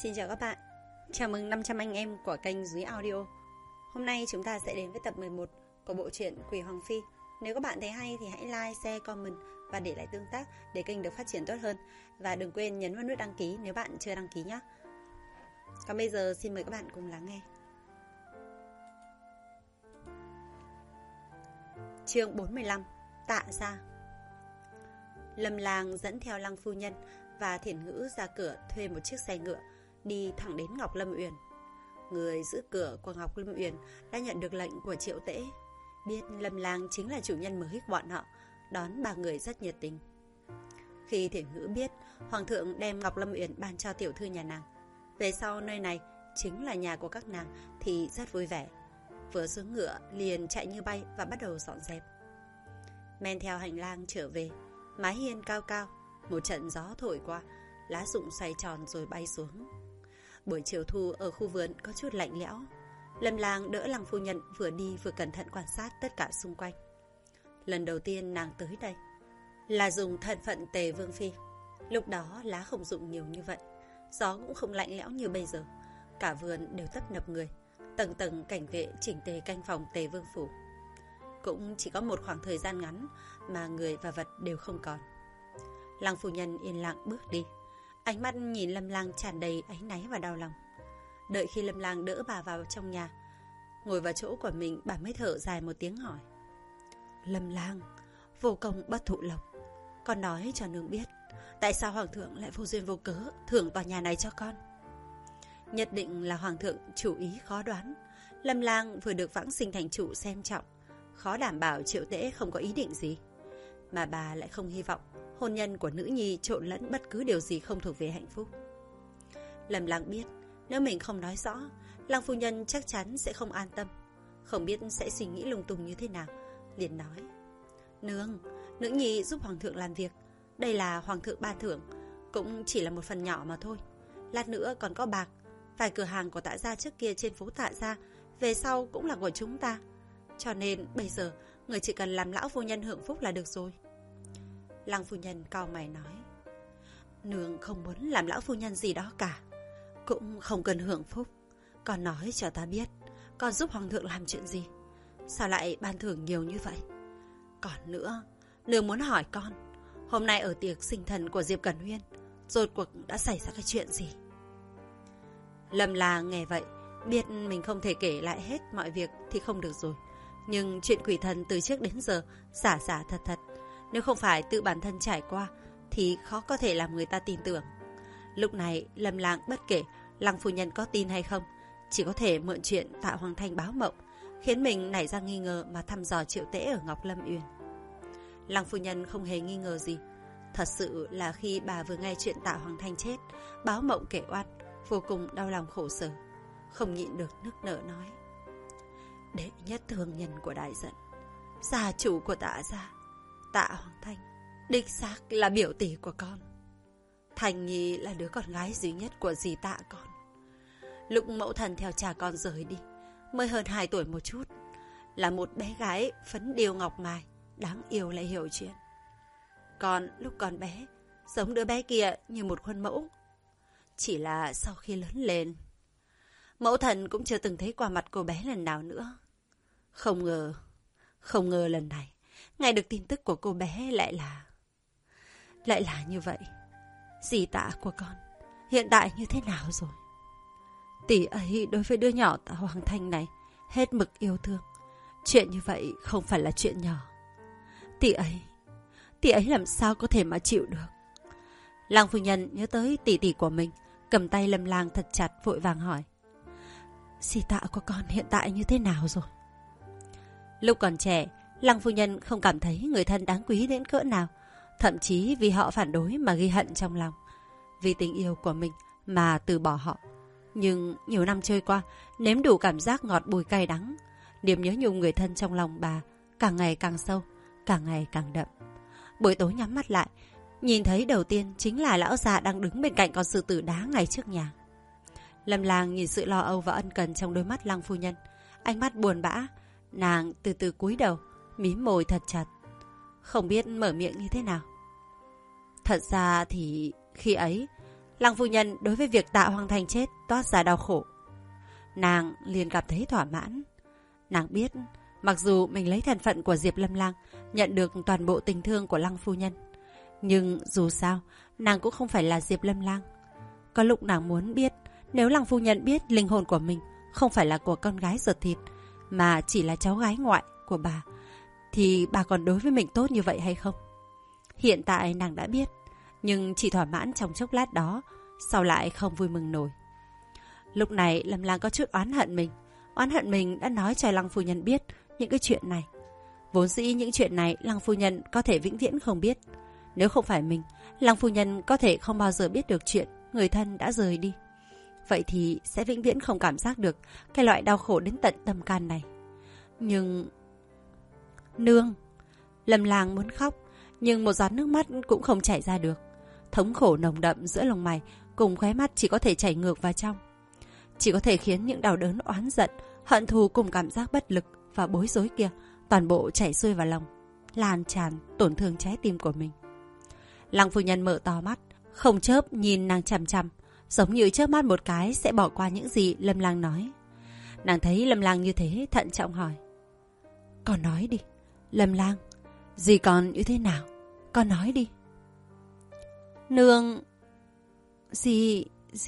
Xin chào các bạn. Chào mừng 500 anh em của kênh Dúy Audio. Hôm nay chúng ta sẽ đến với tập 11 của bộ truyện Quỷ Hoàng Phi. Nếu các bạn thấy hay thì hãy like, share, comment và để lại tương tác để kênh được phát triển tốt hơn. Và đừng quên nhấn vào nút đăng ký nếu bạn chưa đăng ký nhé. Còn bây giờ xin mời các bạn cùng lắng nghe. Chương 45. Tạ gia. Lâm Lang dẫn theo Lăng phu nhân và Thiển Ngữ ra cửa thuê một chiếc xe ngựa đi thẳng đến Ngọc Lâm Uyển. Người giữ cửa của Ngọc Lâm Uyển đã nhận được lệnh của Triệu Tễ, biết Lâm Lang chính là chủ nhân mới của bọn họ, đón ba người rất nhiệt tình. Khi Thiển Ngữ biết Hoàng thượng đem Ngọc Lâm Uyển ban cho tiểu thư nhà nàng, về sau nơi này chính là nhà của các nàng thì rất vui vẻ. Vừa xuống ngựa liền chạy như bay và bắt đầu dọn dẹp. Men theo hành lang trở về, mái hiên cao cao, một trận gió thổi qua, lá rụng xoay tròn rồi bay xuống. Buổi chiều thu ở khu vườn có chút lạnh lẽo. Lâm Lang đỡ Lăng phu nhân vừa đi vừa cẩn thận quan sát tất cả xung quanh. Lần đầu tiên nàng tới đây là dùng thân phận Tề Vương Phi. Lúc đó lá không rụng nhiều như vậy, gió cũng không lạnh lẽo như bây giờ. Cả vườn đều tấp nập người, tầng tầng cảnh vệ chỉnh tề canh phòng Tề Vương phủ. Cũng chỉ có một khoảng thời gian ngắn mà người và vật đều không còn. Lăng phu nhân yên lặng bước đi, ánh mắt nhìn Lâm Lang tràn đầy áy náy và đau lòng. Đợi khi Lâm Lang đỡ bà vào trong nhà, ngồi vào chỗ của mình, bà mới thở dài một tiếng hỏi: Lâm Lang, vô công bất thụ lộc, con nói cho nương biết, tại sao Hoàng thượng lại vô duyên vô cớ thưởng tòa nhà này cho con? Nhất định là Hoàng thượng chủ ý khó đoán. Lâm Lang vừa được vãng sinh thành chủ xem trọng, khó đảm bảo Triệu Tễ không có ý định gì. Mà bà lại không hy vọng hôn nhân của nữ nhi trộn lẫn bất cứ điều gì không thuộc về hạnh phúc. Lâm Lang biết nếu mình không nói rõ, Lăng phu nhân chắc chắn sẽ không an tâm, không biết sẽ suy nghĩ lung tung như thế nào, liền nói: Nương, nữ nhi giúp Hoàng thượng làm việc, đây là Hoàng thượng ban thưởng, cũng chỉ là một phần nhỏ mà thôi. Lát nữa còn có bạc, vài cửa hàng của Tạ gia trước kia trên phố Tạ gia về sau cũng là của chúng ta, cho nên bây giờ người chỉ cần làm lão phu nhân hưởng phúc là được rồi. Lăng phu nhân cau mày nói: Nương không muốn làm lão phu nhân gì đó cả, cũng không cần hưởng phúc. Con nói cho ta biết, con giúp Hoàng thượng làm chuyện gì, sao lại ban thưởng nhiều như vậy? Còn nữa, nương muốn hỏi con, hôm nay ở tiệc sinh thần của Diệp Cẩn Huyên, rốt cuộc đã xảy ra cái chuyện gì? Lâm Lang nghe vậy, biết mình không thể kể lại hết mọi việc thì không được rồi. Nhưng chuyện quỷ thần từ trước đến giờ giả thật, nếu không phải tự bản thân trải qua thì khó có thể làm người ta tin tưởng. Lúc này Lâm Lang bất kể Lăng phu nhân có tin hay không, chỉ có thể mượn chuyện Tạ Hoàng Thanh báo mộng, khiến mình nảy ra nghi ngờ mà thăm dò Triệu Tễ ở Ngọc Lâm Uyển. Lăng phu nhân không hề nghi ngờ gì. Thật sự là khi bà vừa nghe chuyện Tạ Hoàng Thanh chết, báo mộng kể oan, vô cùng đau lòng khổ sở, không nhịn được nức nở nói: Đệ nhất thương nhân của đại dẫn, gia chủ của Tạ gia, Tạ Hoàng Thanh, đích xác là biểu tỷ của con. Thành Nhi là đứa con gái duy nhất của dì Tạ con. Lúc mẫu thần theo cha con rời đi, mới hơn 2 tuổi một chút, là một bé gái phấn điêu ngọc mài, đáng yêu lại hiểu chuyện. Con lúc còn bé, giống đứa bé kia như một khuôn mẫu. Chỉ là sau khi lớn lên, mẫu thần cũng chưa từng thấy qua mặt cô bé lần nào nữa. Không ngờ lần này nghe được tin tức của cô bé lại là như vậy. Dì Tạ của con hiện tại như thế nào rồi? Tỷ ấy đối với đứa nhỏ Tạ Hoàng Thanh này hết mực yêu thương. Chuyện như vậy không phải là chuyện nhỏ. Tỷ ấy làm sao có thể mà chịu được? Lăng phu nhân nhớ tới tỷ tỷ của mình, cầm tay Lâm Lang thật chặt, vội vàng hỏi: Dì Tạ của con hiện tại như thế nào rồi? Lúc còn trẻ, Lăng phu nhân không cảm thấy người thân đáng quý đến cỡ nào, thậm chí vì họ phản đối mà ghi hận trong lòng, vì tình yêu của mình mà từ bỏ họ. Nhưng nhiều năm trôi qua, nếm đủ cảm giác ngọt bùi cay đắng, niềm nhớ nhung người thân trong lòng bà càng ngày càng sâu, càng ngày càng đậm. Buổi tối nhắm mắt lại, nhìn thấy đầu tiên chính là lão già đang đứng bên cạnh con sư tử đá ngay trước nhà. Lâm Lang nhìn sự lo âu và ân cần trong đôi mắt Lăng phu nhân, ánh mắt buồn bã. Nàng từ từ cúi đầu, mím môi thật chặt, không biết mở miệng như thế nào. Thật ra thì khi ấy Lăng phu nhân đối với việc Tạ Hoàng Thành chết toát ra đau khổ. Nàng liền cảm thấy thỏa mãn. Nàng biết, mặc dù mình lấy thân phận của Diệp Lâm Lang, nhận được toàn bộ tình thương của Lăng phu nhân, nhưng dù sao, nàng cũng không phải là Diệp Lâm Lang. Có lúc nàng muốn biết, nếu Lăng phu nhân biết linh hồn của mình không phải là của con gái ruột thịt, mà chỉ là cháu gái ngoại của bà, thì bà còn đối với mình tốt như vậy hay không? Hiện tại nàng đã biết, nhưng chỉ thỏa mãn trong chốc lát đó, sau lại không vui mừng nổi. Lúc này Lâm Lang có chút oán hận mình đã nói cho Lăng phu nhân biết những cái chuyện này. Vốn dĩ những chuyện này Lăng phu nhân có thể vĩnh viễn không biết. Nếu không phải mình, Lăng phu nhân có thể không bao giờ biết được chuyện người thân đã rời đi. Vậy thì sẽ vĩnh viễn không cảm giác được cái loại đau khổ đến tận tâm can này. Nhưng... Nương! Lâm Lang muốn khóc, nhưng một giọt nước mắt cũng không chảy ra được. Thống khổ nồng đậm giữa lông mày cùng khóe mắt chỉ có thể chảy ngược vào trong. Chỉ có thể khiến những đau đớn oán giận, hận thù cùng cảm giác bất lực và bối rối kia toàn bộ chảy xuôi vào lòng, lan tràn tổn thương trái tim của mình. Lăng phu nhân mở to mắt, không chớp nhìn nàng chằm chằm, giống như chớp mắt một cái sẽ bỏ qua những gì Lâm Lang nói. Nàng thấy Lâm Lang như thế, thận trọng hỏi: "Con nói đi, Lâm Lang, dì con như thế nào? Con nói đi." "Nương, dì..."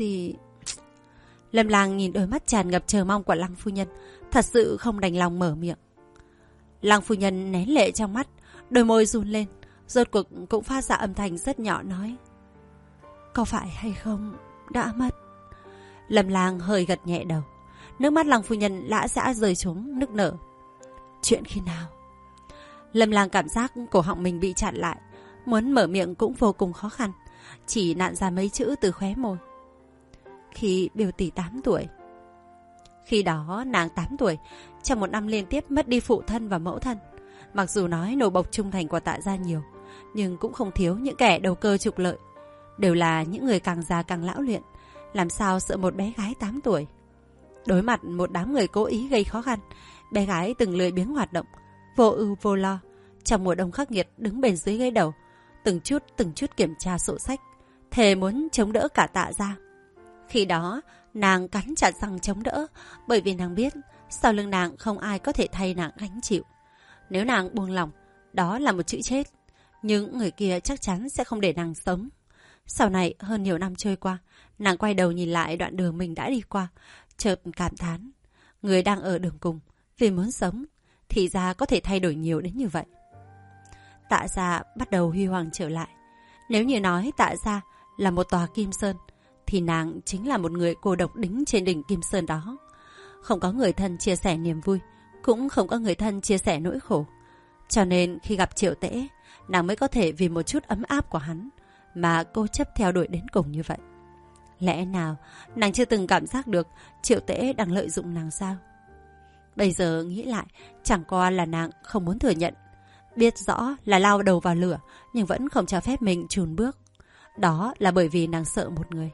Lâm Lang nhìn đôi mắt tràn ngập chờ mong của Lăng phu nhân, thật sự không đành lòng mở miệng. Lăng phu nhân nén lệ trong mắt, đôi môi run lên, rốt cuộc cũng phát ra âm thanh rất nhỏ nói: "Có phải hay không đã mất?" Lâm Lang hơi gật nhẹ đầu. Nước mắt Lăng phu nhân lã dã rơi xuống nức nở. "Chuyện khi nào?" Lâm Lang cảm giác cổ họng mình bị chặn lại, muốn mở miệng cũng vô cùng khó khăn, chỉ nặn ra mấy chữ từ khóe môi. "Khi biểu tỷ 8 tuổi. Khi đó nàng 8 tuổi, trong một năm liên tiếp mất đi phụ thân và mẫu thân. Mặc dù nói nô bộc trung thành của Tạ gia nhiều, nhưng cũng không thiếu những kẻ đầu cơ trục lợi. Đều là những người càng già càng lão luyện, làm sao sợ một bé gái 8 tuổi. Đối mặt một đám người cố ý gây khó khăn, bé gái từng lười biếng hoạt động, vô ưu vô lo, trong mùa đông khắc nghiệt đứng bên dưới ghế đầu, từng chút kiểm tra sổ sách, thề muốn chống đỡ cả Tạ gia. Khi đó, nàng cắn chặt răng chống đỡ, bởi vì nàng biết sau lưng nàng không ai có thể thay nàng gánh chịu. Nếu nàng buông lỏng, đó là một chữ chết, nhưng người kia chắc chắn sẽ không để nàng sống. Sau này, hơn nhiều năm trôi qua, nàng quay đầu nhìn lại đoạn đường mình đã đi qua, chợt cảm thán, người đang ở đường cùng, vì muốn sống, thì ra có thể thay đổi nhiều đến như vậy. Tạ gia bắt đầu huy hoàng trở lại. Nếu như nói Tạ gia là một tòa Kim Sơn, thì nàng chính là một người cô độc đính trên đỉnh Kim Sơn đó. Không có người thân chia sẻ niềm vui, cũng không có người thân chia sẻ nỗi khổ. Cho nên khi gặp Triệu Tễ, nàng mới có thể vì một chút ấm áp của hắn mà cố chấp theo đuổi đến cùng như vậy. Lẽ nào nàng chưa từng cảm giác được Triệu Tễ đang lợi dụng nàng sao? Bây giờ nghĩ lại, chẳng qua là nàng không muốn thừa nhận. Biết rõ là lao đầu vào lửa, nhưng vẫn không cho phép mình chùn bước. Đó là bởi vì nàng sợ một người.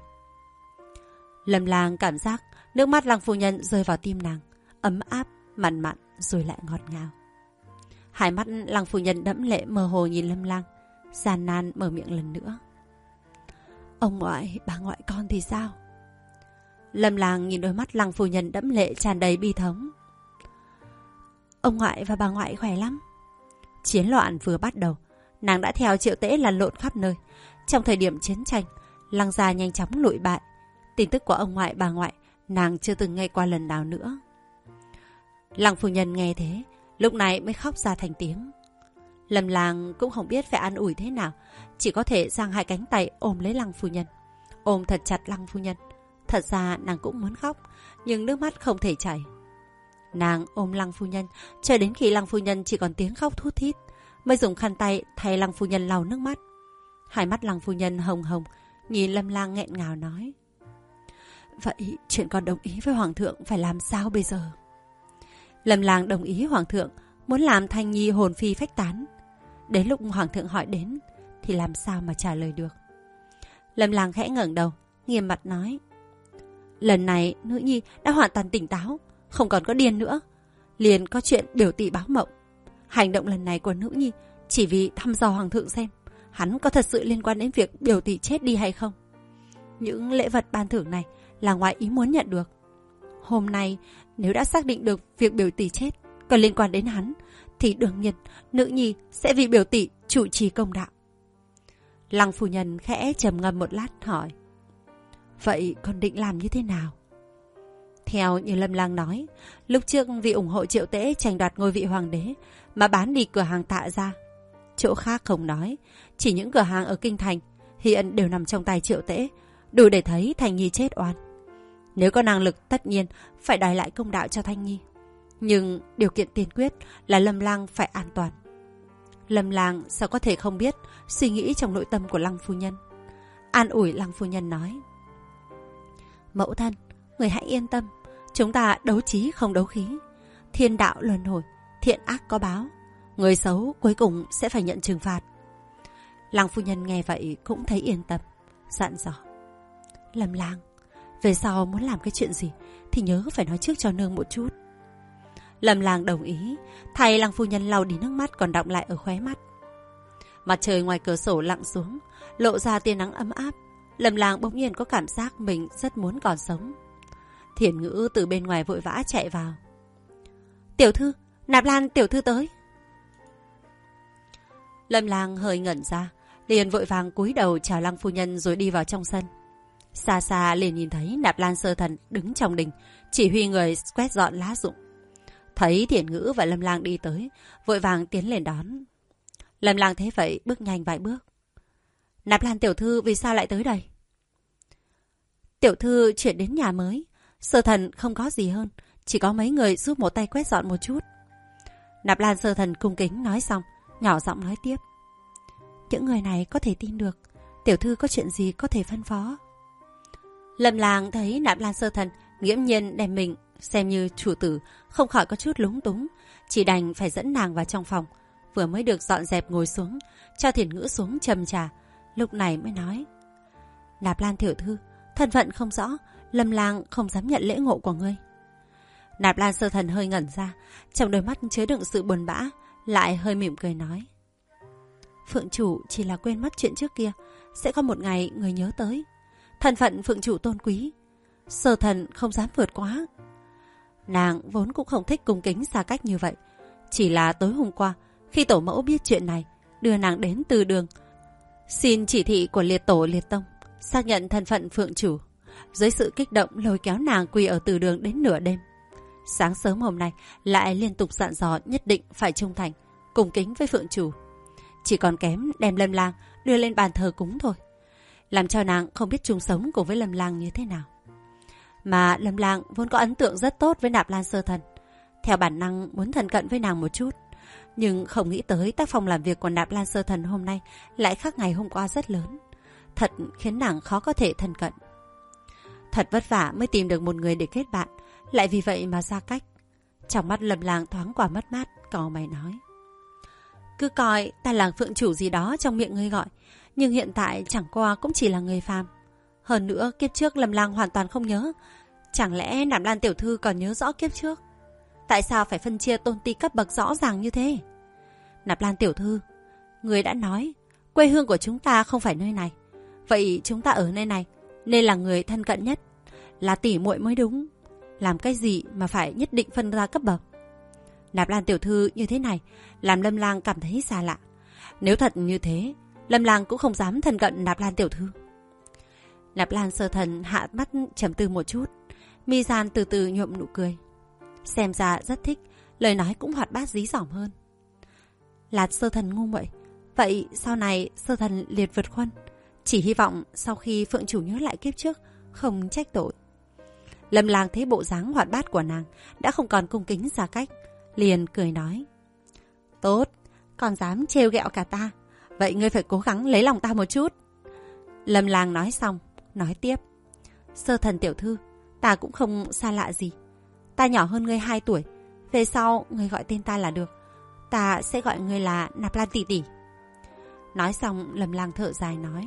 Lâm Lang cảm giác nước mắt Lăng phu nhân rơi vào tim nàng, ấm áp, mặn mặn rồi lại ngọt ngào. Hai mắt Lăng phu nhân đẫm lệ mơ hồ nhìn Lâm Lang, gian nan mở miệng lần nữa: "Ông ngoại, bà ngoại con thì sao?" Lâm Lang nhìn đôi mắt Lăng phu nhân đẫm lệ tràn đầy bi thống. "Ông ngoại và bà ngoại khỏe lắm." Chiến loạn vừa bắt đầu, nàng đã theo Triệu Tễ lăn lộn khắp nơi. Trong thời điểm chiến tranh, Lăng gia nhanh chóng lụi bại. Tin tức của ông ngoại bà ngoại nàng chưa từng nghe qua lần nào nữa. Lăng phu nhân nghe thế, lúc này mới khóc ra thành tiếng. Lâm Lang cũng không biết phải an ủi thế nào, chỉ có thể giang hai cánh tay ôm lấy Lăng phu nhân, ôm thật chặt Lăng phu nhân. Thật ra nàng cũng muốn khóc, nhưng nước mắt không thể chảy. Nàng ôm Lăng phu nhân cho đến khi Lăng phu nhân chỉ còn tiếng khóc thút thít, mới dùng khăn tay thay Lăng phu nhân lau nước mắt. Hai mắt Lăng phu nhân hồng hồng, nhìn Lâm Lang nghẹn ngào nói: "Vậy chuyện con đồng ý với Hoàng thượng phải làm sao bây giờ?" Lâm Lang đồng ý Hoàng thượng muốn làm Thanh Nhi hồn phi phách tán. Đến lúc Hoàng thượng hỏi đến thì làm sao mà trả lời được. Lâm Lang khẽ ngẩng đầu, nghiêm mặt nói: "Lần này nữ nhi đã hoàn toàn tỉnh táo, không còn có điên nữa. Liền có chuyện biểu tỷ báo mộng. Hành động lần này của nữ nhi chỉ vì thăm dò Hoàng thượng xem hắn có thật sự liên quan đến việc biểu tỷ chết đi hay không. những lễ vật ban thưởng này là ngoài ý muốn nhận được. Hôm nay, nếu đã xác định được việc biểu tỷ chết còn liên quan đến hắn, thì đương nhiên nữ nhi sẽ vì biểu tỷ chủ trì công đạo. Lăng phu nhân khẽ trầm ngâm một lát hỏi: vậy con định làm như thế nào? Theo như Lâm Lang nói, lúc trước vì ủng hộ Triệu Tễ tranh đoạt ngôi vị hoàng đế mà bán đi cửa hàng Tạ gia. Chỗ khác không nói, chỉ những cửa hàng ở kinh thành hiện đều nằm trong tay Triệu Tễ, đủ để thấy Thanh Nhi chết oan. Nếu có năng lực tất nhiên phải đòi lại công đạo cho Thanh Nhi, nhưng điều kiện tiên quyết là Lâm Lang phải an toàn. Lâm Lang sao có thể không biết suy nghĩ trong nội tâm của Lăng phu nhân. An ủi Lăng phu nhân nói: mẫu thân, người hãy yên tâm, chúng ta đấu trí không đấu khí. Thiên đạo luân hồi, thiện ác có báo, người xấu cuối cùng sẽ phải nhận trừng phạt. Lăng phu nhân nghe vậy cũng thấy yên tâm, dặn dò: Lâm Lang, về sau muốn làm cái chuyện gì thì nhớ phải nói trước cho nương một chút. Lâm Lang đồng ý, thay Lăng phu nhân lau đi nước mắt còn đọng lại ở khóe mắt. Mặt trời ngoài cửa sổ lặn xuống, lộ ra tia nắng ấm áp. Lâm Lang bỗng nhiên có cảm giác mình rất muốn còn sống. Thiển Ngữ từ bên ngoài vội vã chạy vào: tiểu thư, Nạp Lan tiểu thư tới. Lâm Lang hơi ngẩn ra, liền vội vàng cúi đầu chào Lăng phu nhân rồi đi vào trong sân. Xa xa liền nhìn thấy Nạp Lan Sơ Thần đứng trong đình, chỉ huy người quét dọn lá rụng. Thấy Thiển Ngữ và Lâm Lang đi tới, vội vàng tiến lên đón. Lâm Lang thấy vậy bước nhanh vài bước: Nạp Lan tiểu thư vì sao lại tới đây? Tiểu thư chuyển đến nhà mới, Sơ Thần không có gì hơn, chỉ có mấy người giúp một tay quét dọn một chút. Nạp Lan Sơ Thần cung kính nói xong, nhỏ giọng nói tiếp: những người này có thể tin được, tiểu thư có chuyện gì có thể phân phó. Lâm Lang thấy Nạp Lan Sơ Thần nghiễm nhiên đem mình xem như chủ tử, không khỏi có chút lúng túng, chỉ đành phải dẫn nàng vào trong phòng. Vừa mới được dọn dẹp ngồi xuống, cho Thiển Ngữ xuống châm trà, lúc này mới nói: Nạp Lan tiểu thư, thân phận không rõ, Lâm Lang không dám nhận lễ ngộ của ngươi. Nạp Lan Sơ Thần hơi ngẩn ra, trong đôi mắt chứa đựng sự buồn bã, lại hơi mỉm cười nói: Phượng chủ chỉ là quên mất chuyện trước kia, sẽ có một ngày người nhớ tới. Thân phận Phượng chủ tôn quý, Sơ Thần không dám vượt quá. Nàng vốn cũng không thích cung kính xa cách như vậy, chỉ là tối hôm qua khi tổ mẫu biết chuyện này, đưa nàng đến Từ Đường, xin chỉ thị của liệt tổ liệt tông, xác nhận thân phận Phượng chủ. Dưới sự kích động lôi kéo nàng quỳ ở Từ Đường đến nửa đêm. Sáng sớm hôm nay lại liên tục dặn dò nhất định phải trung thành, cung kính với Phượng chủ. Chỉ còn kém đem Lâm Lang đưa lên bàn thờ cúng thôi, làm cho nàng không biết chung sống cùng với Lâm Lang như thế nào. Mà Lâm Lang vốn có ấn tượng rất tốt với Nạp Lan Sơ Thần, theo bản năng muốn thân cận với nàng một chút, nhưng không nghĩ tới tác phong làm việc của Nạp Lan Sơ Thần hôm nay lại khác ngày hôm qua rất lớn, thật khiến nàng khó có thể thân cận. Thật vất vả mới tìm được một người để kết bạn, lại vì vậy mà xa cách. Trong mắt Lâm Lang thoáng qua mất mát, cau mày nói: cứ coi ta là Phượng chủ gì đó trong miệng ngươi gọi, nhưng hiện tại chẳng qua cũng chỉ là người phàm. Hơn nữa kiếp trước Lâm Lang hoàn toàn không nhớ, chẳng lẽ Nạp Lan tiểu thư còn nhớ rõ kiếp trước? Tại sao phải phân chia tôn ti cấp bậc rõ ràng như thế? Nạp Lan tiểu thư, người đã nói quê hương của chúng ta không phải nơi này, vậy chúng ta ở nơi này nên là người thân cận nhất, là tỷ muội mới đúng. Làm cái gì mà phải nhất định phân ra cấp bậc? Nạp Lan tiểu thư như thế này làm Lâm Lang cảm thấy xa lạ. Nếu thật như thế, Lâm Lang cũng không dám thân cận Nạp Lan tiểu thư. Nạp Lan Sơ Thần hạ mắt trầm tư một chút, mi gian từ từ nhuộm nụ cười. Xem ra rất thích, lời nói cũng hoạt bát dí dỏm hơn. Là Sơ Thần ngu muội, vậy sau này Sơ Thần liệt vượt khuân, chỉ hy vọng sau khi Phượng chủ nhớ lại kiếp trước không trách tội. Lâm Lang thấy bộ dáng hoạt bát của nàng đã không còn cung kính xa cách, liền cười nói: tốt, còn dám trêu ghẹo cả ta, vậy ngươi phải cố gắng lấy lòng ta một chút. Lâm Lang nói xong, nói tiếp: Sơ Thần tiểu thư, ta cũng không xa lạ gì, ta nhỏ hơn ngươi 2 tuổi, về sau ngươi gọi tên ta là được, ta sẽ gọi ngươi là Nạp Lan tỷ tỷ. Nói xong Lâm Lang thở dài nói: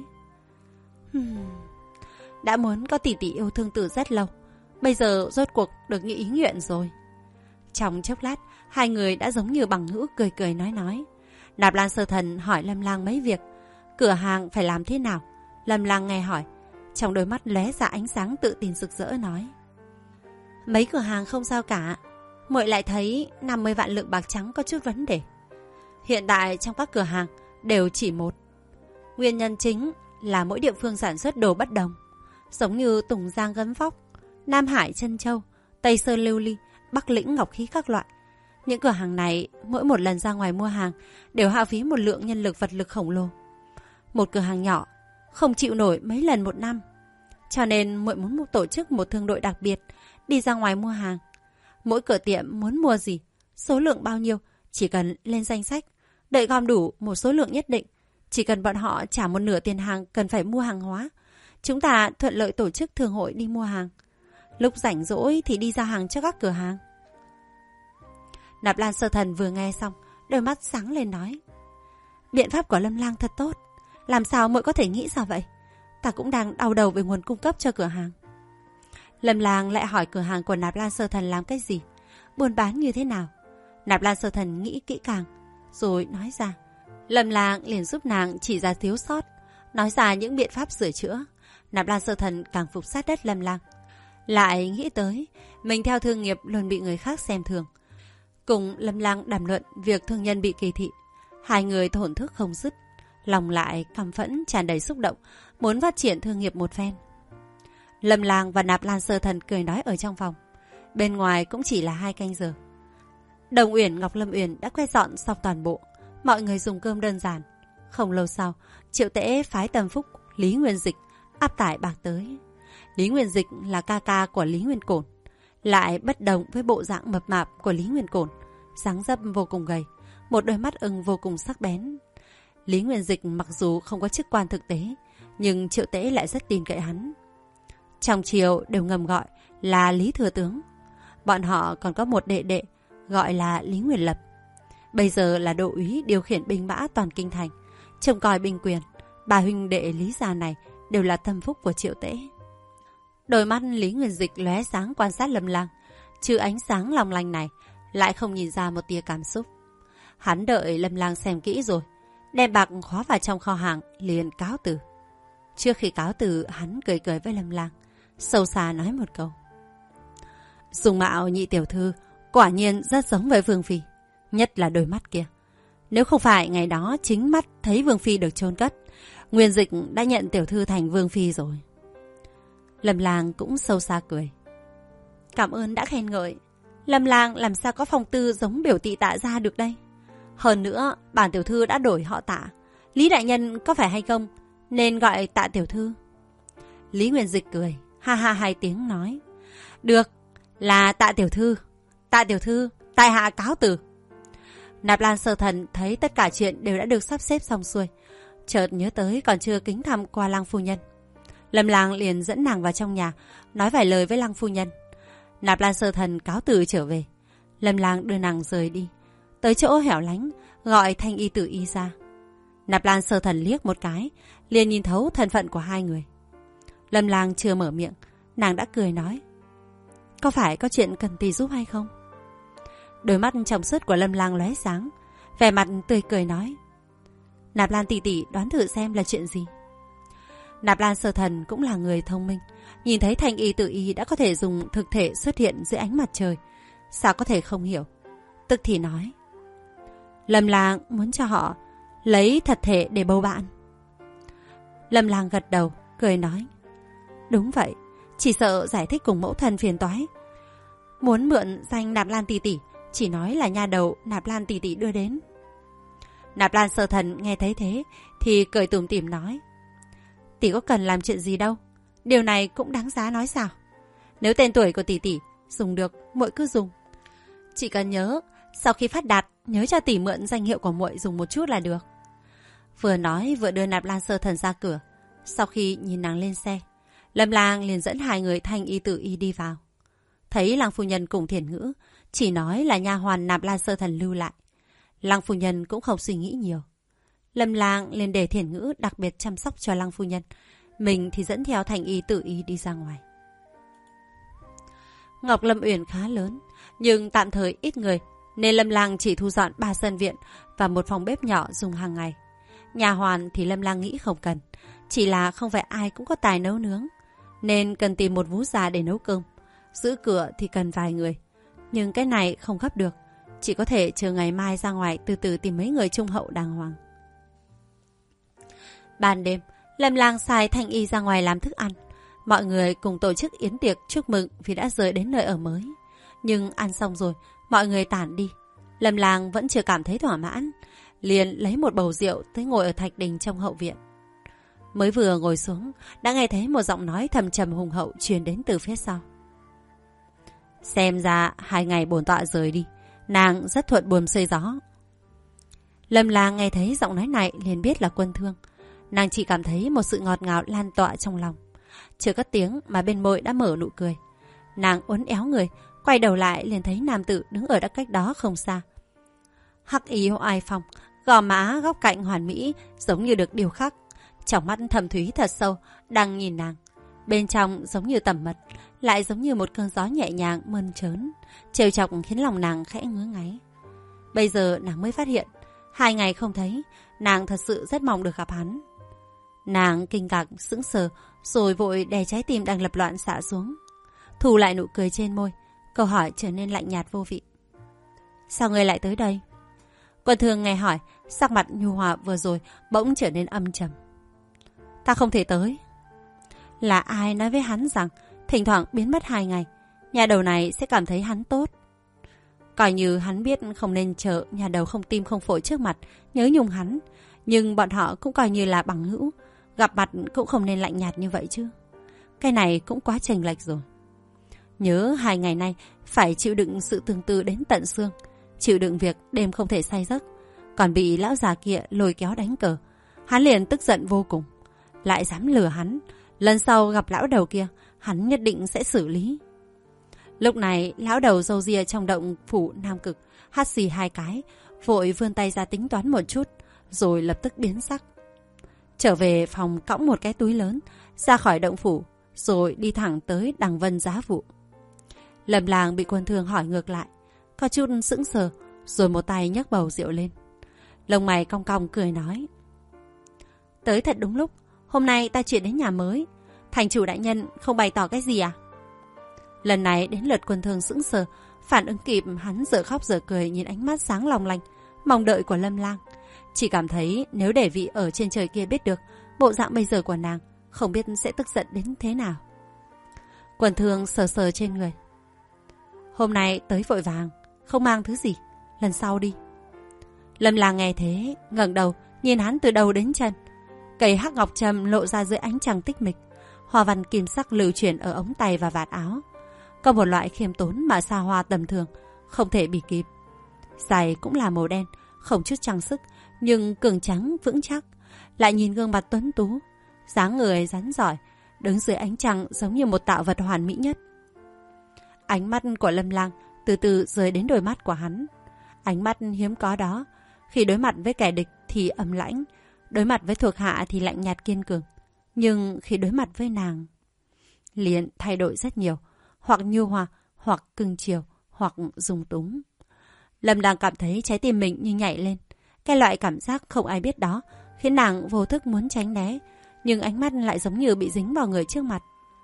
đã muốn có tỷ tỷ yêu thương từ rất lâu, bây giờ rốt cuộc được như ý nguyện rồi. Trong chốc lát, hai người đã giống như bằng hữu cười cười nói. Nạp Lan Sơ Thần hỏi Lâm Lang mấy việc, cửa hàng phải làm thế nào. Lâm Lang nghe hỏi, trong đôi mắt lóe ra ánh sáng tự tin rực rỡ nói: Mấy cửa hàng không sao cả, muội lại thấy 50 vạn lượng bạc trắng có chút vấn đề. Hiện tại trong các cửa hàng đều chỉ một. Nguyên nhân chính là mỗi địa phương sản xuất đồ bất đồng, giống như Tùng Giang Gấm Vóc, Nam Hải Trân Châu, Tây Sơn Lưu Ly, Bắc Lĩnh Ngọc Khí các loại. Những cửa hàng này mỗi một lần ra ngoài mua hàng đều hao phí một lượng nhân lực vật lực khổng lồ. Một cửa hàng nhỏ không chịu nổi mấy lần một năm. Cho nên muội muốn tổ chức một thương đội đặc biệt đi ra ngoài mua hàng. Mỗi cửa tiệm muốn mua gì, số lượng bao nhiêu, chỉ cần lên danh sách, đợi gom đủ một số lượng nhất định. Chỉ cần bọn họ trả một nửa tiền hàng cần phải mua hàng hóa, chúng ta thuận lợi tổ chức thương hội đi mua hàng. Lúc rảnh rỗi thì đi giao hàng cho các cửa hàng. Nạp Lan Sơ Thần vừa nghe xong, đôi mắt sáng lên nói: Biện pháp của Lâm Lang thật tốt, làm sao muội có thể nghĩ ra vậy? Ta cũng đang đau đầu về nguồn cung cấp cho cửa hàng. Lâm Lang lại hỏi cửa hàng của Nạp Lan Sơ Thần làm cái gì, buôn bán như thế nào. Nạp Lan Sơ Thần nghĩ kỹ càng, rồi nói ra. Lâm Lang liền giúp nàng chỉ ra thiếu sót, nói ra những biện pháp sửa chữa. Nạp Lan Sơ Thần càng phục sát đất Lâm Lang. Lại nghĩ tới mình theo thương nghiệp luôn bị người khác xem thường. Cùng Lâm Lang đàm luận việc thương nhân bị kỳ thị, hai người thổn thức không dứt, lòng lại căm phẫn tràn đầy xúc động, muốn phát triển thương nghiệp một phen. Lâm Lang và Nạp Lan Sơ Thần cười nói ở trong phòng. Bên ngoài cũng chỉ là 2 canh giờ. Đồng Uyển, Ngọc Lâm Uyển đã quét dọn xong toàn bộ. Mọi người dùng cơm đơn giản. Không lâu sau, Triệu Tễ phái Tâm Phúc, Lý Nguyên Dịch áp tải bạc tới. Lý Nguyên Dịch là ca ca của Lý Nguyên Cổn, lại bất đồng với bộ dạng mập mạp của Lý Nguyên Cổn, dáng dấp vô cùng gầy, một đôi mắt ưng vô cùng sắc bén. Lý Nguyên Dịch mặc dù không có chức quan thực tế, nhưng Triệu Tễ lại rất tin cậy hắn. Trong triều đều ngầm gọi là Lý Thừa Tướng. Bọn họ còn có một đệ đệ gọi là Lý Nguyên Lập. Bây giờ là đô úy điều khiển binh mã toàn kinh thành, trông coi binh quyền. Ba huynh đệ Lý gia này đều là tâm phúc của Triệu Tễ. Đôi mắt Lý Nguyên Dịch lóe sáng quan sát Lâm Lang, trừ ánh sáng long lanh này lại không nhìn ra một tia cảm xúc. Hắn đợi Lâm Lang xem kỹ rồi, đem bạc khóa vào trong kho hàng, liền cáo từ. Trước khi cáo từ, hắn cười cười với Lâm Lang, sâu xa nói một câu: Dung mạo nhị tiểu thư quả nhiên rất giống với Vương Phi, nhất là đôi mắt kia. Nếu không phải ngày đó chính mắt thấy Vương Phi được chôn cất, Nguyên Dịch đã nhận tiểu thư thành Vương Phi rồi. Lâm Lang cũng sâu xa cười. Cảm ơn đã khen ngợi. Lâm Lang làm sao có phong tư giống biểu tỷ Tạ gia được đây? Hơn nữa, bản tiểu thư đã đổi họ Tạ. Lý đại nhân có phải hay không nên gọi Tạ tiểu thư? Lý Nguyên Dịch cười, ha ha 2 tiếng nói: Được, là Tạ tiểu thư. Tạ tiểu thư, tại hạ cáo từ. Nạp Lan Sơ Thần thấy tất cả chuyện đều đã được sắp xếp xong xuôi, chợt nhớ tới còn chưa kính thăm qua Lăng phu nhân. Lâm Lang liền dẫn nàng vào trong nhà, nói vài lời với Lăng phu nhân. Nạp Lan Sơ Thần cáo từ trở về. Lâm Lang đưa nàng rời đi, tới chỗ hẻo lánh, gọi Thanh Y Tử Y ra. Nạp Lan Sơ Thần liếc một cái, liền nhìn thấu thân phận của hai người. Lâm Lang chưa mở miệng, nàng đã cười nói: Có phải có chuyện cần tỷ giúp hay không? Đôi mắt trong suốt của Lâm Lang lóe sáng, vẻ mặt tươi cười nói: Nạp Lan tỷ tỷ đoán thử xem là chuyện gì. Nạp Lan Sơ Thần cũng là người thông minh, nhìn thấy Thanh Y Tử Y đã có thể dùng thực thể xuất hiện dưới ánh mặt trời, sao có thể không hiểu. Tức thì nói: Lâm Lang muốn cho họ lấy thật thể để bầu bạn. Lâm Lang gật đầu, cười nói: Đúng vậy, chỉ sợ giải thích cùng mẫu thân phiền toái. Muốn mượn danh Nạp Lan tỷ tỷ, chỉ nói là nha đầu Nạp Lan tỷ tỷ đưa đến. Nạp Lan Sơ Thần nghe thấy thế thì cười tủm tỉm nói: Tỷ có cần làm chuyện gì đâu, điều này cũng đáng giá nói sao. Nếu tên tuổi của tỷ tỷ dùng được, muội cứ dùng. Chỉ cần nhớ, sau khi phát đạt, nhớ cho tỷ mượn danh hiệu của muội dùng một chút là được. Vừa nói vừa đưa Nạp Lan Sơ Thần ra cửa. Sau khi nhìn nàng lên xe, Lâm Lang liền dẫn 2 người Thanh Y Tử Y đi vào. Thấy Lăng phu nhân cùng Thiển Ngữ, chỉ nói là nha hoàn Nạp Lan Sơ Thần lưu lại. Lăng phu nhân cũng không suy nghĩ nhiều. Lâm Lang liền để Thiển Ngữ đặc biệt chăm sóc cho Lăng phu nhân, mình thì dẫn theo Thanh Y Tử Y đi ra ngoài. Ngọc Lâm Uyển khá lớn, nhưng tạm thời ít người, nên Lâm Lang chỉ thu dọn 3 sân viện và một phòng bếp nhỏ dùng hàng ngày. Nhà hoàn thì Lâm Lang nghĩ không cần, Chỉ là không phải ai cũng có tài nấu nướng, nên cần tìm một vú già để nấu cơm. Giữ cửa thì cần vài người. Nhưng cái này không gấp được, chỉ có thể chờ ngày mai ra ngoài từ từ tìm mấy người trung hậu đàng hoàng. Ban đêm, Lâm Lang sai Thanh Y ra ngoài làm thức ăn. Mọi người cùng tổ chức yến tiệc chúc mừng vì đã rời đến nơi ở mới. Nhưng ăn xong rồi, mọi người tản đi. Lâm Lang vẫn chưa cảm thấy thỏa mãn, liền lấy một bầu rượu tới ngồi ở thạch đình trong hậu viện. Mới vừa ngồi xuống, đã nghe thấy một giọng nói thầm trầm hùng hậu truyền đến từ phía sau. Xem ra 2 ngày bổn tọa rời đi, nàng rất thuận buồm xuôi gió. Lâm Lang nghe thấy giọng nói này liền biết là Quân Thương. Nàng chỉ cảm thấy một sự ngọt ngào lan tỏa trong lòng. Chưa cất tiếng mà bên môi đã mở nụ cười. Nàng uốn éo người, quay đầu lại liền thấy nam tử đứng ở cách đó không xa. Hắc y oai phong, gò má góc cạnh hoàn mỹ giống như được điêu khắc. Trong mắt thâm thúy thật sâu, đang nhìn nàng. Bên trong giống như tẩm mật, lại giống như một cơn gió nhẹ nhàng mơn trớn, trêu chọc khiến lòng nàng khẽ ngứa ngáy. Bây giờ nàng mới phát hiện, 2 ngày không thấy, nàng thật sự rất mong được gặp hắn. Nàng kinh ngạc sững sờ, rồi vội đè trái tim đang lập loạn xả xuống. Thu lại nụ cười trên môi, câu hỏi trở nên lạnh nhạt vô vị. Sao ngươi lại tới đây? Quân Thương nghe hỏi, sắc mặt nhu hòa vừa rồi bỗng trở nên âm trầm. Ta không thể tới. Là ai nói với hắn rằng thỉnh thoảng biến mất 2 ngày, nhà đầu này sẽ cảm thấy hắn tốt? Coi như hắn biết không nên chờ nhà đầu không tim không phổi trước mặt nhớ nhung hắn, nhưng bọn họ cũng coi như là bằng hữu, gặp mặt cũng không nên lạnh nhạt như vậy chứ. Cái này cũng quá chênh lệch rồi. Nhớ 2 ngày nay phải chịu đựng sự tương tư đến tận xương, chịu đựng việc đêm không thể say giấc, còn bị lão già kia lôi kéo đánh cờ. Hắn liền tức giận vô cùng, lại dám lừa hắn. Lần sau gặp lão đầu kia, hắn nhất định sẽ xử lý. Lúc này, lão đầu râu ria trong động phủ Nam Cực hắt xì 2 cái, vội vươn tay ra tính toán một chút, rồi lập tức biến sắc. Trở về phòng cõng một cái túi lớn, ra khỏi động phủ, rồi đi thẳng tới Đằng Vân Giá Vụ. Lâm Lang bị Quân Thương hỏi ngược lại, có chút sững sờ, rồi một tay nhấc bầu rượu lên. Lông mày cong cong cười nói. Tới thật đúng lúc, hôm nay ta chuyển đến nhà mới, thành chủ đại nhân không bày tỏ cái gì à? Lần này đến lượt Quân Thương sững sờ, phản ứng kịp hắn dở khóc dở cười nhìn ánh mắt sáng long lanh, mong đợi của Lâm Lang. Chỉ cảm thấy nếu để vị ở trên trời kia biết được bộ dạng bây giờ của nàng, không biết sẽ tức giận đến thế nào. Quân Thương sờ sờ trên người. Hôm nay tới vội vàng, không mang thứ gì, lần sau đi. Lâm Lang nghe thế, ngẩng đầu nhìn hắn từ đầu đến chân. Cây hắc ngọc trâm lộ ra dưới ánh trăng tích mịch, hoa văn kim sắc lưu chuyển ở ống tay và vạt áo. Có một loại khiêm tốn mà xa hoa tầm thường, không thể bì kịp. Giày cũng là màu đen, không chút trang sức, nhưng cường trắng vững chắc. Lại nhìn gương mặt tuấn tú, dáng người rắn giỏi, đứng dưới ánh trăng giống như một tạo vật hoàn mỹ nhất. Ánh mắt của Lâm Lang từ từ rơi đến đôi mắt của hắn. Ánh mắt hiếm có đó, khi đối mặt với kẻ địch thì âm lãnh, đối mặt với thuộc hạ thì lạnh nhạt kiên cường. Nhưng khi đối mặt với nàng, liền thay đổi rất nhiều, hoặc nhu hòa, hoặc cưng chiều, hoặc dung túng. Lâm đang cảm thấy trái tim mình như nhảy lên. Cái loại cảm giác không ai biết đó khiến nàng vô thức muốn tránh né, nhưng ánh mắt lại giống như bị dính vào người trước mặt.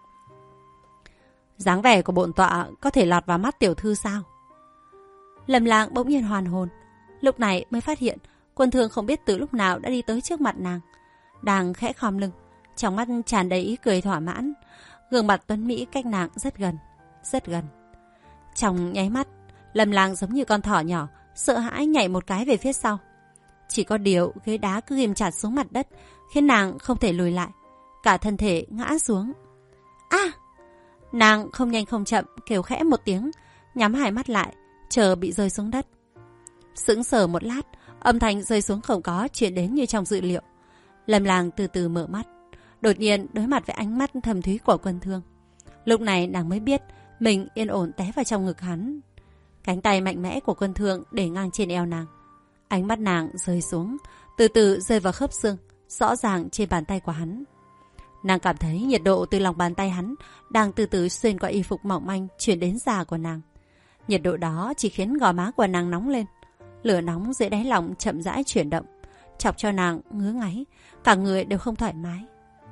Dáng vẻ của bổn tọa có thể lọt vào mắt tiểu thư sao? Lâm Lang bỗng nhiên hoàn hồn, lúc này mới phát hiện Quân Thương không biết từ lúc nào đã đi tới trước mặt nàng, đang khẽ khom lưng, trong mắt tràn đầy ý cười thỏa mãn, gương mặt tuấn mỹ cách nàng rất gần, rất gần. Trong nháy mắt, Lâm Lang giống như con thỏ nhỏ, sợ hãi nhảy một cái về phía sau. Chỉ có điều ghế đá cứ ghim chặt xuống mặt đất, khiến nàng không thể lùi lại, cả thân thể ngã xuống. À! Nàng không nhanh không chậm kêu khẽ một tiếng, nhắm 2 mắt lại, chờ bị rơi xuống đất. Sững sờ một lát, âm thanh rơi xuống không có chuyển đến như trong dự liệu. Lâm Lang từ từ mở mắt, đột nhiên đối mặt với ánh mắt thâm thúy của Quân Thương. Lúc này nàng mới biết mình yên ổn té vào trong ngực hắn. Cánh tay mạnh mẽ của Quân Thương để ngang trên eo nàng. Ánh mắt nàng rơi xuống, từ từ rơi vào khớp xương, rõ ràng trên bàn tay của hắn. Nàng cảm thấy nhiệt độ từ lòng bàn tay hắn đang từ từ xuyên qua y phục mỏng manh chuyển đến da của nàng. Nhiệt độ đó chỉ khiến gò má của nàng nóng lên. Lửa nóng dưới đáy lòng chậm rãi chuyển động, chọc cho nàng ngứa ngáy, cả người đều không thoải mái.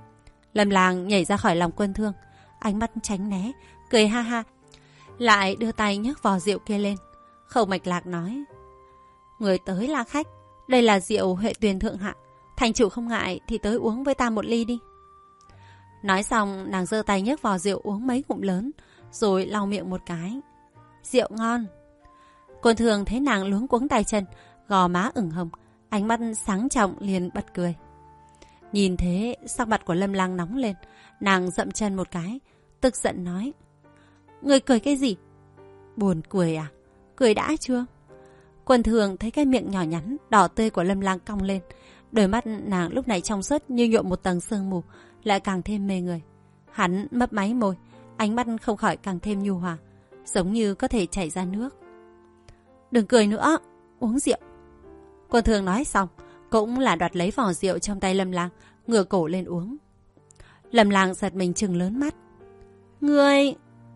Lâm Lang nhảy ra khỏi lòng Quân Thương, ánh mắt tránh né, cười ha ha, lại đưa tay nhấc vò rượu kia lên. Khâu Mạch Lạc nói: Người tới là khách, đây là rượu Huệ Tuyền thượng hạng, thành chủ không ngại thì tới uống với ta một ly đi. Nói xong, nàng giơ tay nhấc vò rượu uống mấy ngụm lớn, rồi lau miệng một cái. Rượu ngon. Quân Thương thấy nàng luống cuống tay chân, gò má ửng hồng, ánh mắt sáng trọng liền bật cười. Nhìn thế, sắc mặt của Lâm Lang nóng lên, nàng dậm chân một cái, tức giận nói: Người cười cái gì? Buồn cười à? Cười đã chưa? Quân Thương thấy cái miệng nhỏ nhắn, đỏ tươi của Lâm Lang cong lên, đôi mắt nàng lúc này trong suốt như nhuộm một tầng sương mù, lại càng thêm mê người. Hắn mấp máy môi, ánh mắt không khỏi càng thêm nhu hòa, giống như có thể chảy ra nước. Đừng cười nữa, uống rượu. Quân Thương nói xong, cũng là đoạt lấy vò rượu trong tay Lâm Lang, ngửa cổ lên uống. Lâm Lang giật mình trừng lớn mắt. Ngươi...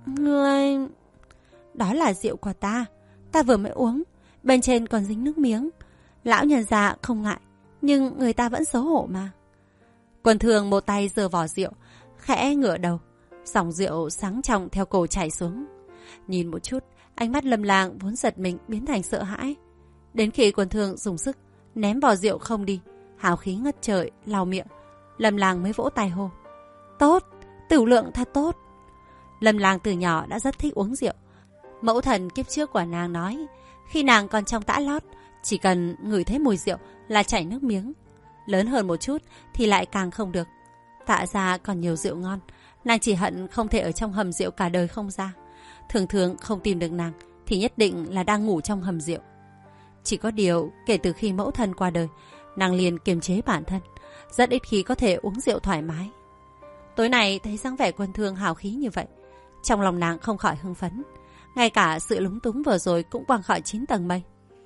Đó là rượu của ta vừa mới uống, bên trên còn dính nước miếng. Lão nhân già không ngại, nhưng người ta vẫn xấu hổ mà. Quân Thương một tay giơ vò rượu, khẽ ngửa đầu, dòng rượu sáng trong theo cổ chảy xuống. Nhìn một chút, ánh mắt Lâm Lang vốn giật mình biến thành sợ hãi. Đến khi Quân Thương dùng sức ném vò rượu không đi, hào khí ngất trời, lau miệng, Lâm Lang mới vỗ tay hô: Tốt, tửu lượng thật tốt. Lâm Lang từ nhỏ đã rất thích uống rượu. Mẫu thần kiếp trước của nàng nói, khi nàng còn trong tã lót, chỉ cần ngửi thấy mùi rượu là chảy nước miếng. Lớn hơn một chút thì lại càng không được. Tạ ra còn nhiều rượu ngon, nàng chỉ hận không thể ở trong hầm rượu cả đời không ra. Thường thường không tìm được nàng thì nhất định là đang ngủ trong hầm rượu. Chỉ có điều kể từ khi mẫu thân qua đời, nàng liền kiềm chế bản thân, rất ít khi có thể uống rượu thoải mái. Tối nay thấy dáng vẻ Quân Thương hào khí như vậy, trong lòng nàng không khỏi hưng phấn, ngay cả sự lúng túng vừa rồi cũng quăng khỏi 9 tầng mây.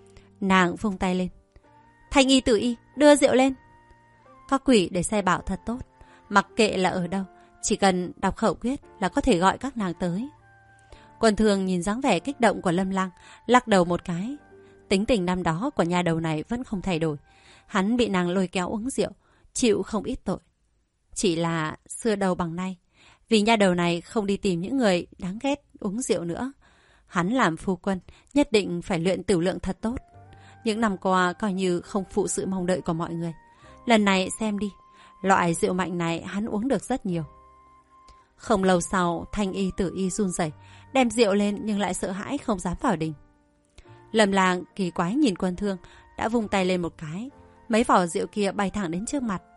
Nàng vung tay lên: Thanh y tử y, đưa rượu lên. Có quỷ để sai bảo thật tốt, mặc kệ là ở đâu, chỉ cần đọc khẩu quyết là có thể gọi các nàng tới. Quân Thương nhìn dáng vẻ kích động của Lâm Lang, lắc đầu một cái. Tính tình năm đó của nhà đầu này vẫn không thay đổi. Hắn bị nàng lôi kéo uống rượu, chịu không ít tội. Chỉ là xưa đầu bằng nay, vì nhà đầu này không đi tìm những người đáng ghét uống rượu nữa. Hắn làm phu quân, nhất định phải luyện tửu lượng thật tốt. Những năm qua coi như không phụ sự mong đợi của mọi người. Lần này xem đi, loại rượu mạnh này hắn uống được rất nhiều. Không lâu sau, Thanh y tử y run rẩy, đem rượu lên nhưng lại sợ hãi không dám vào đình. Lâm Lang kỳ quái nhìn Quân Thương, đã vung tay lên một cái, mấy vỏ rượu kia bay thẳng đến trước mặt.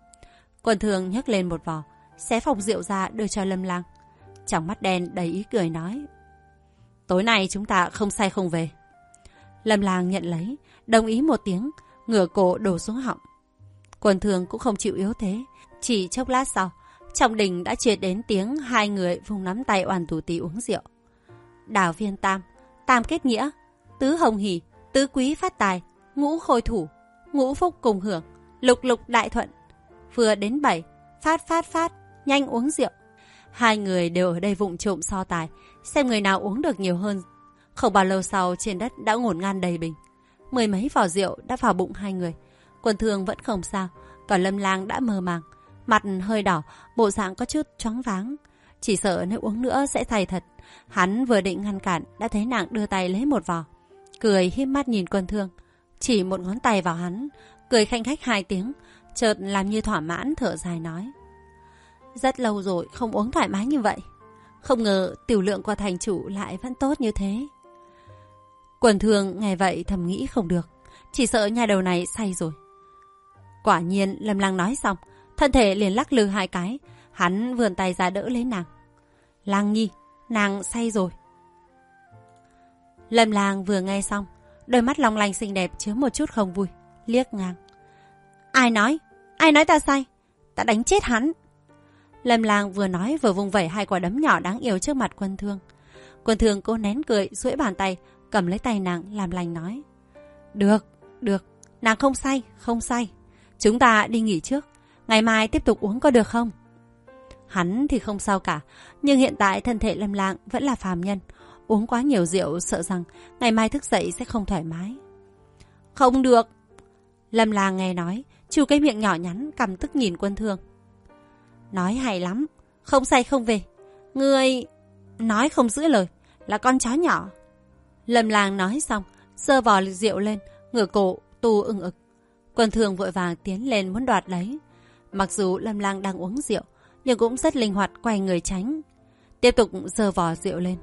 Quân Thương nhấc lên một vỏ, xé phòng rượu ra đưa cho Lâm Lang. Trong mắt đen đầy ý cười nói: Tối nay chúng ta không say không về. Lâm Lang nhận lấy, đồng ý một tiếng, ngửa cổ đổ xuống họng. Quân Thương cũng không chịu yếu thế, chỉ chốc lát sau, trong đình đã truyền đến tiếng hai người vùng nắm tay oàn tù tì uống rượu. Đào viên tam, tam kết nghĩa, tứ hồng hỷ, tứ quý phát tài, ngũ khôi thủ, ngũ phúc cùng hưởng, lục lục đại thuận. Vừa đến 7, phát, nhanh uống rượu. Hai người đều ở đây vụng trộm so tài, xem người nào uống được nhiều hơn. Không bao lâu sau trên đất đã ngổn ngang đầy bình. 10 mấy vỏ rượu đã vào bụng hai người. Quân Thương vẫn không sao, còn Lâm Lang đã mơ màng, mặt hơi đỏ, bộ dạng có chút choáng váng. Chỉ sợ nếu uống nữa sẽ say thật. Hắn vừa định ngăn cản đã thấy nàng đưa tay lấy một vò, cười híp mắt nhìn Quân Thương, chỉ một ngón tay vào hắn, cười khanh khách 2 tiếng, chợt làm như thỏa mãn thở dài nói: Rất lâu rồi không uống thoải mái như vậy, không ngờ tiểu lượng của thành chủ lại vẫn tốt như thế. Quân Thương nghe vậy thầm nghĩ không được, chỉ sợ nhà đầu này say rồi. Quả nhiên Lâm Lang nói xong, thân thể liền lắc lư 2 cái, hắn vươn tay ra đỡ lấy nàng. Lang nhi, nàng say rồi. Lâm Lang vừa nghe xong, đôi mắt long lanh xinh đẹp chứa một chút không vui, liếc ngang. Ai nói ta say? Ta đánh chết hắn. Lâm Lang vừa nói vừa vung vẩy 2 quả đấm nhỏ đáng yêu trước mặt Quân Thương. Quân Thương cố nén cười, duỗi bàn tay cầm lấy tay nàng làm lành nói: Được, nàng không say. Chúng ta đi nghỉ trước, ngày mai tiếp tục uống có được không? Hắn thì không sao cả, nhưng hiện tại thân thể Lâm Lang vẫn là phàm nhân, uống quá nhiều rượu sợ rằng ngày mai thức dậy sẽ không thoải mái. Không được. Lâm Lang nghe nói, chu cái miệng nhỏ nhắn căm tức nhìn Quân Thương. Nói hay lắm, không say không về. Ngươi nói không giữ lời, là con chó nhỏ. Lâm Lang nói xong, giơ vò rượu lên, ngửa cổ tu ưng ực. Quân Thương vội vàng tiến lên muốn đoạt lấy. Mặc dù Lâm Lang đang uống rượu, nhưng cũng rất linh hoạt quay người tránh. Tiếp tục giơ vò rượu lên.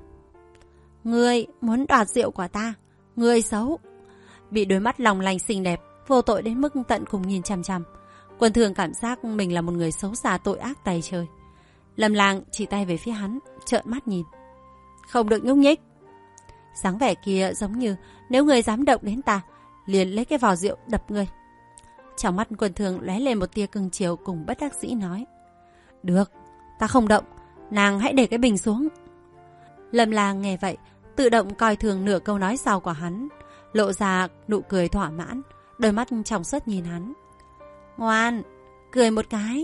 Ngươi muốn đoạt rượu của ta, ngươi xấu. Bị đôi mắt long lanh xinh đẹp, vô tội đến mức tận cùng nhìn chằm chằm. Quân Thương cảm giác mình là một người xấu xa tội ác tày trời. Lâm Lang chỉ tay về phía hắn, trợn mắt nhìn. Không được nhúc nhích. Dáng vẻ kia giống như nếu ngươi dám động đến ta, liền lấy cái vò rượu đập ngươi. Trong mắt Quân Thương lóe lên một tia cưng chiều cùng bất đắc dĩ nói. Được, ta không động, nàng hãy để cái bình xuống. Lâm Lang nghe vậy, tự động coi thường nửa câu nói sau của hắn, lộ ra nụ cười thỏa mãn, đôi mắt trong suốt nhìn hắn. Ngoan, cười một cái.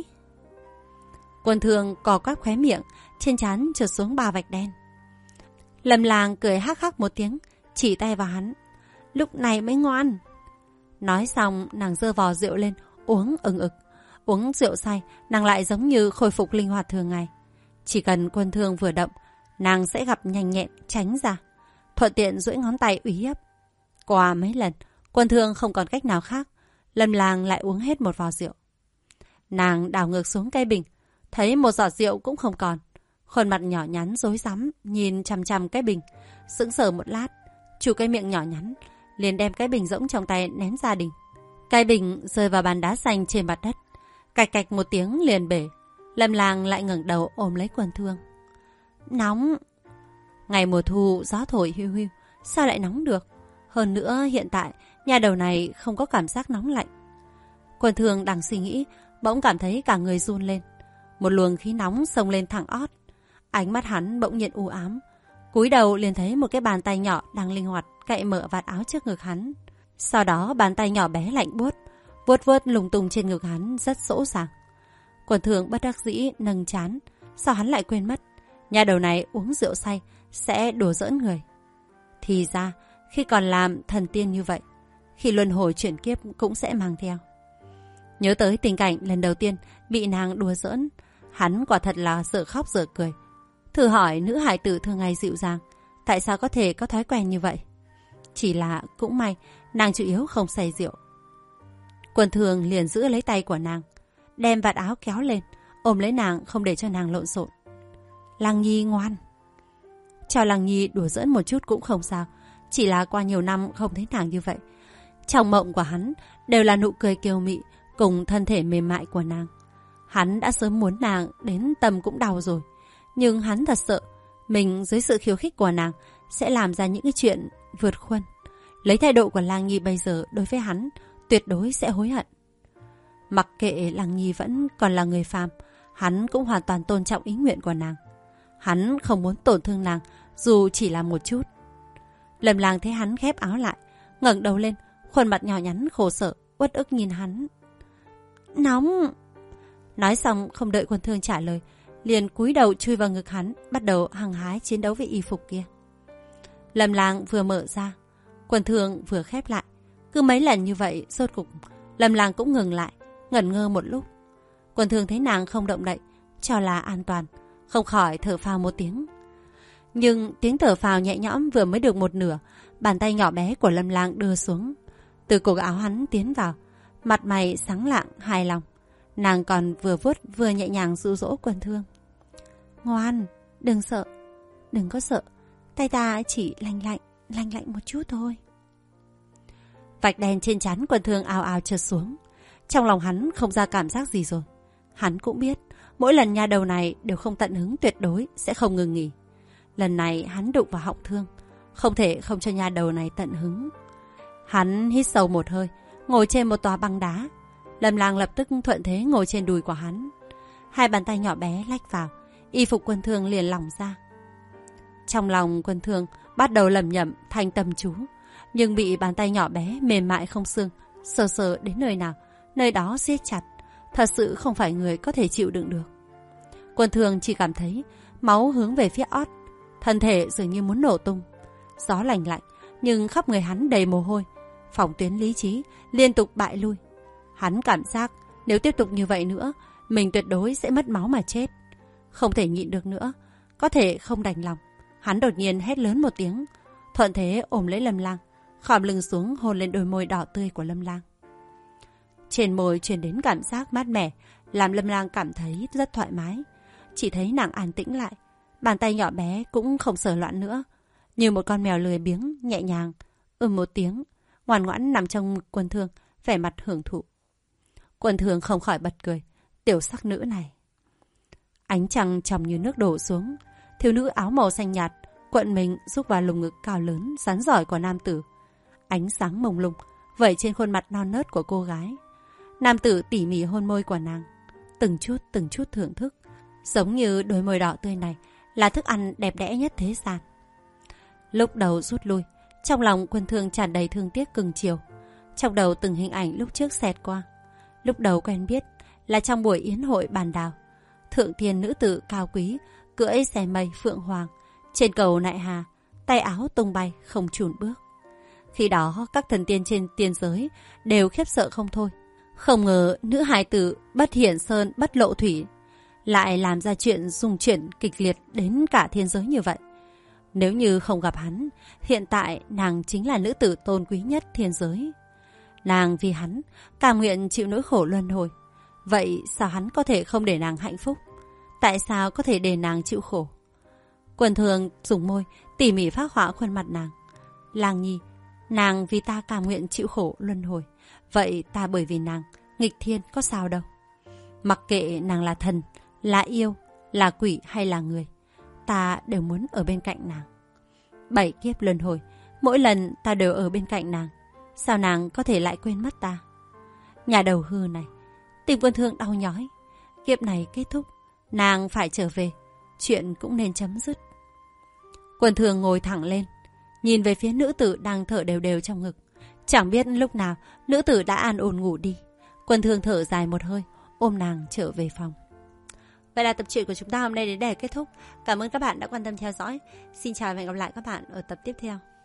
Quân Thương cò quắp khóe miệng, trên trán trượt xuống 3 vạch đen. Lâm Lang cười hắc hắc một tiếng, chỉ tay vào hắn. Lúc này mới ngoan. Nói xong, nàng giơ vò rượu lên, uống ừng ực. Uống rượu say, nàng lại giống như khôi phục linh hoạt thường ngày. Chỉ cần Quân Thương vừa động, nàng sẽ gặp nhanh nhẹn tránh ra, thuận tiện duỗi ngón tay uy hiếp. Qua mấy lần, Quân Thương không còn cách nào khác, Lâm Lang lại uống hết một vò rượu. Nàng đảo ngược xuống cây bình, thấy một giọt rượu cũng không còn. Khuôn mặt nhỏ nhắn rối rắm nhìn chằm chằm cái bình, sững sờ một lát, chu cái miệng nhỏ nhắn, liền đem cái bình rỗng trong tay ném ra đình. Cái bình rơi vào bàn đá xanh trên mặt đất, cạch cạch một tiếng liền bể. Lâm Lang lại ngẩng đầu ôm lấy Quân Thương. Nóng. Ngày mùa thu gió thổi hiu hiu, sao lại nóng được? Hơn nữa hiện tại nhà đầu này không có cảm giác nóng lạnh. Quân Thương đang suy nghĩ, bỗng cảm thấy cả người run lên. Một luồng khí nóng xông lên thẳng ót. Ánh mắt hắn bỗng nhiên u ám. Cúi đầu liền thấy một cái bàn tay nhỏ đang linh hoạt cạy mở vạt áo trước ngực hắn. Sau đó bàn tay nhỏ bé lạnh buốt, vuốt vuốt lung tung trên ngực hắn rất dỗ dàng. Quân Thương bất đắc dĩ nâng trán. Sao hắn lại quên mất? Nhà đầu này uống rượu say sẽ đùa giỡn người. Thì ra khi còn làm thần tiên như vậy, khi luân hồi chuyển kiếp cũng sẽ mang theo. Nhớ tới tình cảnh lần đầu tiên bị nàng đùa giỡn, hắn quả thật là dở khóc dở cười. Thử hỏi nữ hài tử thường ngày dịu dàng, tại sao có thể có thói quen như vậy? Chỉ là cũng may nàng chủ yếu không say rượu. Quân Thương liền giữ lấy tay của nàng, đem vạt áo kéo lên, ôm lấy nàng không để cho nàng lộn xộn. Lăng Nhi ngoan. Cho Lăng Nhi đùa giỡn một chút cũng không sao, chỉ là qua nhiều năm không thấy nàng như vậy. Trong mộng của hắn đều là nụ cười kiều mị cùng thân thể mềm mại của nàng. Hắn đã sớm muốn nàng đến tâm cũng đau rồi, nhưng hắn thật sợ mình dưới sự khiêu khích của nàng sẽ làm ra những cái chuyện vượt khuôn. Lấy thái độ của Lăng Nhi bây giờ đối với hắn, tuyệt đối sẽ hối hận. Mặc kệ Lăng Nhi vẫn còn là người phàm, hắn cũng hoàn toàn tôn trọng ý nguyện của nàng. Hắn không muốn tổn thương nàng, dù chỉ là một chút. Lâm Lang thấy hắn khép áo lại, ngẩng đầu lên, khuôn mặt nhỏ nhắn khổ sở, uất ức nhìn hắn. Nóng. Nói xong không đợi Quân Thương trả lời, liền cúi đầu chui vào ngực hắn, bắt đầu hăng hái chiến đấu với y phục kia. Lâm Lang vừa mở ra, Quân Thương vừa khép lại. Cứ mấy lần như vậy, rốt cục Lâm Lang cũng ngừng lại, ngẩn ngơ một lúc. Quân Thương thấy nàng không động đậy, cho là an toàn, không khỏi thở phào một tiếng. Nhưng tiếng thở phào nhẹ nhõm vừa mới được một nửa, bàn tay nhỏ bé của Lâm Lang đưa xuống, từ cổ áo hắn tiến vào, mặt mày sáng lạng hài lòng. Nàng còn vừa vuốt vừa nhẹ nhàng dụ dỗ Quân Thương. Ngoan, đừng sợ, đừng có sợ, tay ta chỉ lạnh lạnh một chút thôi. Vạch đen trên trán Quân Thương ào ào trượt xuống. Trong lòng hắn không ra cảm giác gì rồi. Hắn cũng biết mỗi lần nha đầu này đều không tận hứng, tuyệt đối sẽ không ngừng nghỉ. Lần này hắn đụng vào họng Thương, không thể không cho nha đầu này tận hứng. Hắn hít sâu một hơi, ngồi trên một tòa băng đá. Lâm Lang lập tức thuận thế ngồi trên đùi của hắn. Hai bàn tay nhỏ bé lách vào, y phục Quân Thương liền lỏng ra. Trong lòng Quân Thương bắt đầu lẩm nhẩm thành tâm chú, nhưng bị bàn tay nhỏ bé mềm mại không xương sờ sờ đến nơi nào, nơi đó siết chặt, thật sự không phải người có thể chịu đựng được. Quân Thương chỉ cảm thấy máu hướng về phía ót, thân thể dường như muốn nổ tung. Gió lạnh lạnh, nhưng khắp người hắn đầy mồ hôi, phòng tuyến lý trí liên tục bại lui. Hắn cảm giác nếu tiếp tục như vậy nữa, mình tuyệt đối sẽ mất máu mà chết. Không thể nhịn được nữa, có thể không đành lòng. Hắn đột nhiên hét lớn một tiếng, thuận thế ôm lấy Lâm Lang, khom lưng xuống hôn lên đôi môi đỏ tươi của Lâm Lang. Trên môi truyền đến cảm giác mát mẻ, làm Lâm Lang cảm thấy rất thoải mái. Chỉ thấy nàng an tĩnh lại, bàn tay nhỏ bé cũng không sờ loạn nữa, như một con mèo lười biếng nhẹ nhàng một tiếng, ngoan ngoãn nằm trong ngực Quân Thương, vẻ mặt hưởng thụ. Quân Thương không khỏi bật cười, tiểu sắc nữ này. Ánh trăng tròng như nước đổ xuống, thiếu nữ áo màu xanh nhạt cuộn mình rúc vào lồng ngực cao lớn rắn giỏi của nam tử. Ánh sáng mông lung vẩy trên khuôn mặt non nớt của cô gái. Nam tử tỉ mỉ hôn môi của nàng, từng chút thưởng thức, giống như đôi môi đỏ tươi này là thức ăn đẹp đẽ nhất thế gian. Lúc đầu rút lui, trong lòng Quân Thương tràn đầy thương tiếc cưng chiều. Trong đầu từng hình ảnh lúc trước xẹt qua. Lúc đầu quen biết là trong buổi yến hội bàn đào, thượng thiên nữ tử cao quý cưỡi xe mây phượng hoàng trên cầu nại hà, tay áo tung bay không chùn bước. Khi đó các thần tiên trên tiên giới đều khiếp sợ không thôi. Không ngờ nữ hài tử bất hiển sơn bất lộ thủy lại làm ra chuyện dung chuyển kịch liệt đến cả thiên giới như vậy. Nếu như không gặp hắn, hiện tại nàng chính là nữ tử tôn quý nhất thiên giới. Nàng vì hắn cam nguyện chịu nỗi khổ luân hồi. Vậy sao hắn có thể không để nàng hạnh phúc? Tại sao có thể để nàng chịu khổ? Quân Thương dùng môi tỉ mỉ phác họa khuôn mặt nàng. Lang nhi, nàng vì ta cam nguyện chịu khổ luân hồi. Vậy ta bởi vì nàng nghịch thiên có sao đâu. Mặc kệ nàng là thần, là yêu, là quỷ hay là người, ta đều muốn ở bên cạnh nàng. 7 kiếp luân hồi, mỗi lần ta đều ở bên cạnh nàng. Sao nàng có thể lại quên mất ta? Nhà đầu hư này. Tim Quân Thương đau nhói. Kiếp này kết thúc, nàng phải trở về, chuyện cũng nên chấm dứt. Quân Thương ngồi thẳng lên, nhìn về phía nữ tử đang thở đều đều trong ngực. Chẳng biết lúc nào nữ tử đã an ổn ngủ đi. Quân Thương thở dài một hơi, ôm nàng trở về phòng. Vậy là tập truyện của chúng ta hôm nay đến đây kết thúc. Cảm ơn các bạn đã quan tâm theo dõi. Xin chào và hẹn gặp lại các bạn ở tập tiếp theo.